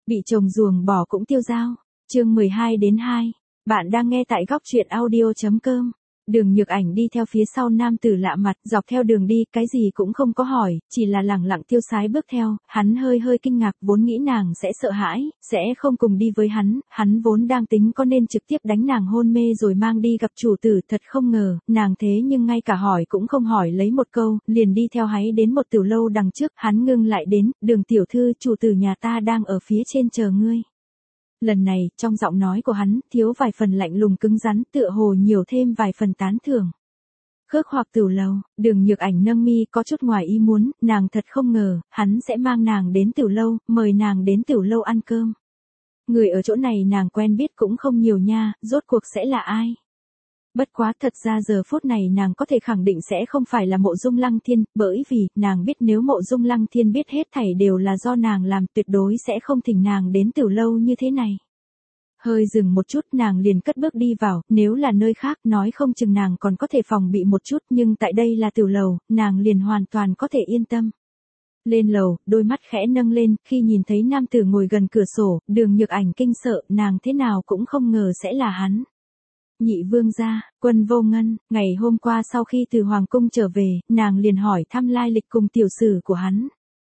Bị chồng ruồng bỏ cũng tiêu dao. Chương 12-2. Bạn đang nghe tại góc truyện audio.com. Đường Nhược Ảnh đi theo phía sau nam tử lạ mặt, dọc theo đường đi, cái gì cũng không có hỏi, chỉ là lẳng lặng tiêu sái bước theo, hắn hơi kinh ngạc, vốn nghĩ nàng sẽ sợ hãi, sẽ không cùng đi với hắn vốn đang tính có nên trực tiếp đánh nàng hôn mê rồi mang đi gặp chủ tử, thật không ngờ, nàng thế nhưng ngay cả hỏi cũng không hỏi lấy một câu, liền đi theo hắn đến một tiểu lâu đằng trước, hắn ngưng lại đến, Đường tiểu thư, chủ tử nhà ta đang ở phía trên chờ ngươi. Lần này, trong giọng nói của hắn, thiếu vài phần lạnh lùng cứng rắn, tựa hồ nhiều thêm vài phần tán thưởng. Khước hoặc Tửu lầu, Đường Nhược Ảnh nâng mi có chút ngoài ý muốn, nàng thật không ngờ, hắn sẽ mang nàng đến Tửu lâu, mời nàng đến Tửu lâu ăn cơm. Người ở chỗ này nàng quen biết cũng không nhiều nha, rốt cuộc sẽ là ai? Bất quá thật ra giờ phút này nàng có thể khẳng định sẽ không phải là Mộ Dung Lăng Thiên, bởi vì, nàng biết nếu Mộ Dung Lăng Thiên biết hết thảy đều là do nàng làm, tuyệt đối sẽ không thỉnh nàng đến Tửu lâu như thế này. Hơi dừng một chút nàng liền cất bước đi vào, nếu là nơi khác nói không chừng nàng còn có thể phòng bị một chút, nhưng tại đây là Tửu lầu, nàng liền hoàn toàn có thể yên tâm. Lên lầu, đôi mắt khẽ nâng lên, khi nhìn thấy nam tử ngồi gần cửa sổ, Đường Nhược Ảnh kinh sợ, nàng thế nào cũng không ngờ sẽ là hắn. Nhị vương gia, Quân Vô Ngân, ngày hôm qua sau khi từ Hoàng cung trở về, nàng liền hỏi thăm lai lịch cùng tiểu sử của hắn.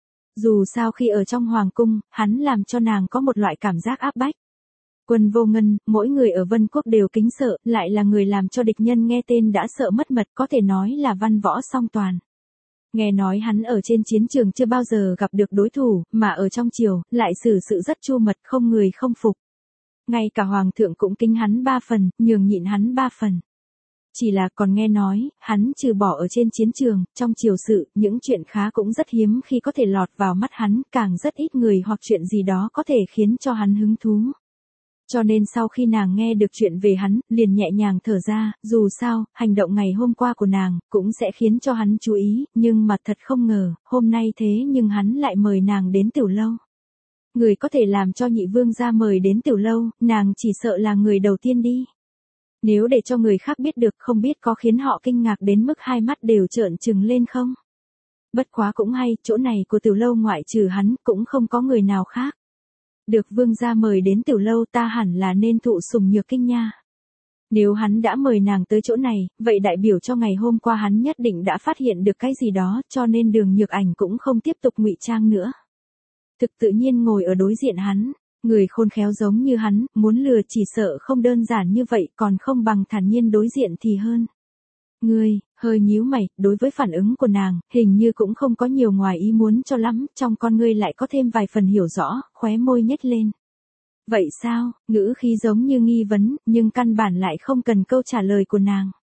Dù sao khi ở trong Hoàng cung, hắn làm cho nàng có một loại cảm giác áp bách. Quân Vô Ngân, mỗi người ở Vân Quốc đều kính sợ, lại là người làm cho địch nhân nghe tên đã sợ mất mật, có thể nói là văn võ song toàn. Nghe nói hắn ở trên chiến trường chưa bao giờ gặp được đối thủ, mà ở trong triều, lại xử sự rất chu mật, không người không phục. Ngay cả hoàng thượng cũng kính hắn 3 phần, nhường nhịn hắn 3 phần. Chỉ là còn nghe nói, hắn trừ bỏ ở trên chiến trường, trong triều sự, những chuyện khá cũng rất hiếm khi có thể lọt vào mắt hắn, càng rất ít người hoặc chuyện gì đó có thể khiến cho hắn hứng thú. Cho nên sau khi nàng nghe được chuyện về hắn, liền nhẹ nhàng thở ra, dù sao, hành động ngày hôm qua của nàng, cũng sẽ khiến cho hắn chú ý, nhưng mà thật không ngờ, hôm nay thế nhưng hắn lại mời nàng đến Tửu lâu. Người có thể làm cho nhị vương gia mời đến Tửu lâu, nàng chỉ sợ là người đầu tiên đi. Nếu để cho người khác biết được không biết có khiến họ kinh ngạc đến mức hai mắt đều trợn trừng lên không? Bất quá cũng hay, chỗ này của Tửu lâu ngoại trừ hắn, cũng không có người nào khác. Được vương gia mời đến Tửu lâu ta hẳn là nên thụ sủng nhược kinh nha. Nếu hắn đã mời nàng tới chỗ này, vậy đại biểu cho ngày hôm qua hắn nhất định đã phát hiện được cái gì đó, cho nên Đường Nhược Ảnh cũng không tiếp tục ngụy trang nữa. Thực tự nhiên ngồi ở đối diện hắn, người khôn khéo giống như hắn, muốn lừa chỉ sợ không đơn giản như vậy, còn không bằng thản nhiên đối diện thì hơn. Ngươi, hơi nhíu mày, đối với phản ứng của nàng, hình như cũng không có nhiều ngoài ý muốn cho lắm, trong con ngươi lại có thêm vài phần hiểu rõ, khóe môi nhếch lên. Vậy sao, ngữ khí giống như nghi vấn, nhưng căn bản lại không cần câu trả lời của nàng.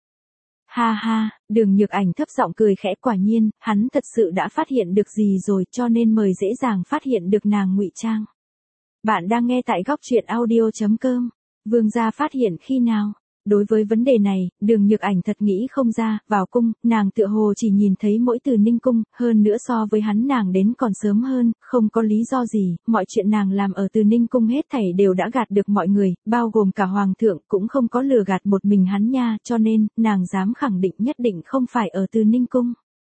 Ha ha, Đường Nhược Ảnh thấp giọng cười khẽ, quả nhiên, hắn thật sự đã phát hiện được gì rồi, cho nên mời dễ dàng phát hiện được nàng ngụy trang. Bạn đang nghe tại góc truyện audio.com. Vương gia phát hiện khi nào? Đối với vấn đề này, Đường Nhược Ảnh thật nghĩ không ra, vào cung, nàng tựa hồ chỉ nhìn thấy mỗi Từ Ninh cung, hơn nữa so với hắn nàng đến còn sớm hơn, không có lý do gì, mọi chuyện nàng làm ở Từ Ninh cung hết thảy đều đã gạt được mọi người, bao gồm cả hoàng thượng, cũng không có lừa gạt một mình hắn nha, cho nên, nàng dám khẳng định nhất định không phải ở Từ Ninh cung.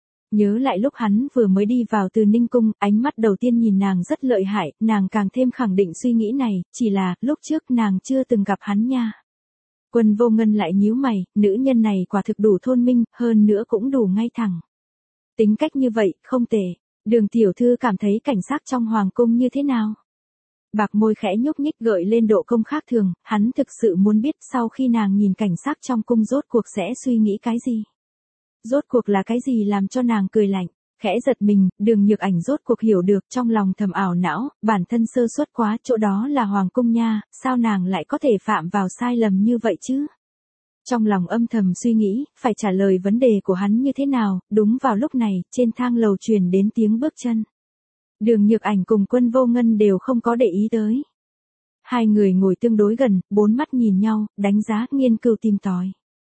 Nhớ lại lúc hắn vừa mới đi vào Từ Ninh cung, ánh mắt đầu tiên nhìn nàng rất lợi hại, nàng càng thêm khẳng định suy nghĩ này, chỉ là, lúc trước nàng chưa từng gặp hắn nha. Quân Vô Ngân lại nhíu mày, nữ nhân này quả thực đủ thôn minh, hơn nữa cũng đủ ngay thẳng. Tính cách như vậy, không tệ. Đường tiểu thư cảm thấy cảnh sát trong hoàng cung như thế nào? Bạc môi khẽ nhúc nhích gợi lên độ cong khác thường, hắn thực sự muốn biết sau khi nàng nhìn cảnh sát trong cung rốt cuộc sẽ suy nghĩ cái gì? Rốt cuộc là cái gì làm cho nàng cười lạnh? Khẽ giật mình, Đường Nhược Ảnh rốt cuộc hiểu được, trong lòng thầm ảo não, bản thân sơ suất quá, chỗ đó là hoàng cung nha, sao nàng lại có thể phạm vào sai lầm như vậy chứ? Trong lòng âm thầm suy nghĩ, phải trả lời vấn đề của hắn như thế nào, đúng vào lúc này, trên thang lầu truyền đến tiếng bước chân. Đường Nhược Ảnh cùng Quân Vô Ngân đều không có để ý tới. Hai người ngồi tương đối gần, bốn mắt nhìn nhau, đánh giá, nghiên cứu tìm tòi.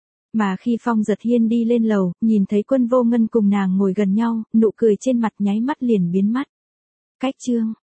Mà khi Phong Giật Hiên đi lên lầu, nhìn thấy Quân Vô Ngân cùng nàng ngồi gần nhau, nụ cười trên mặt nháy mắt liền biến mất. Cách chương,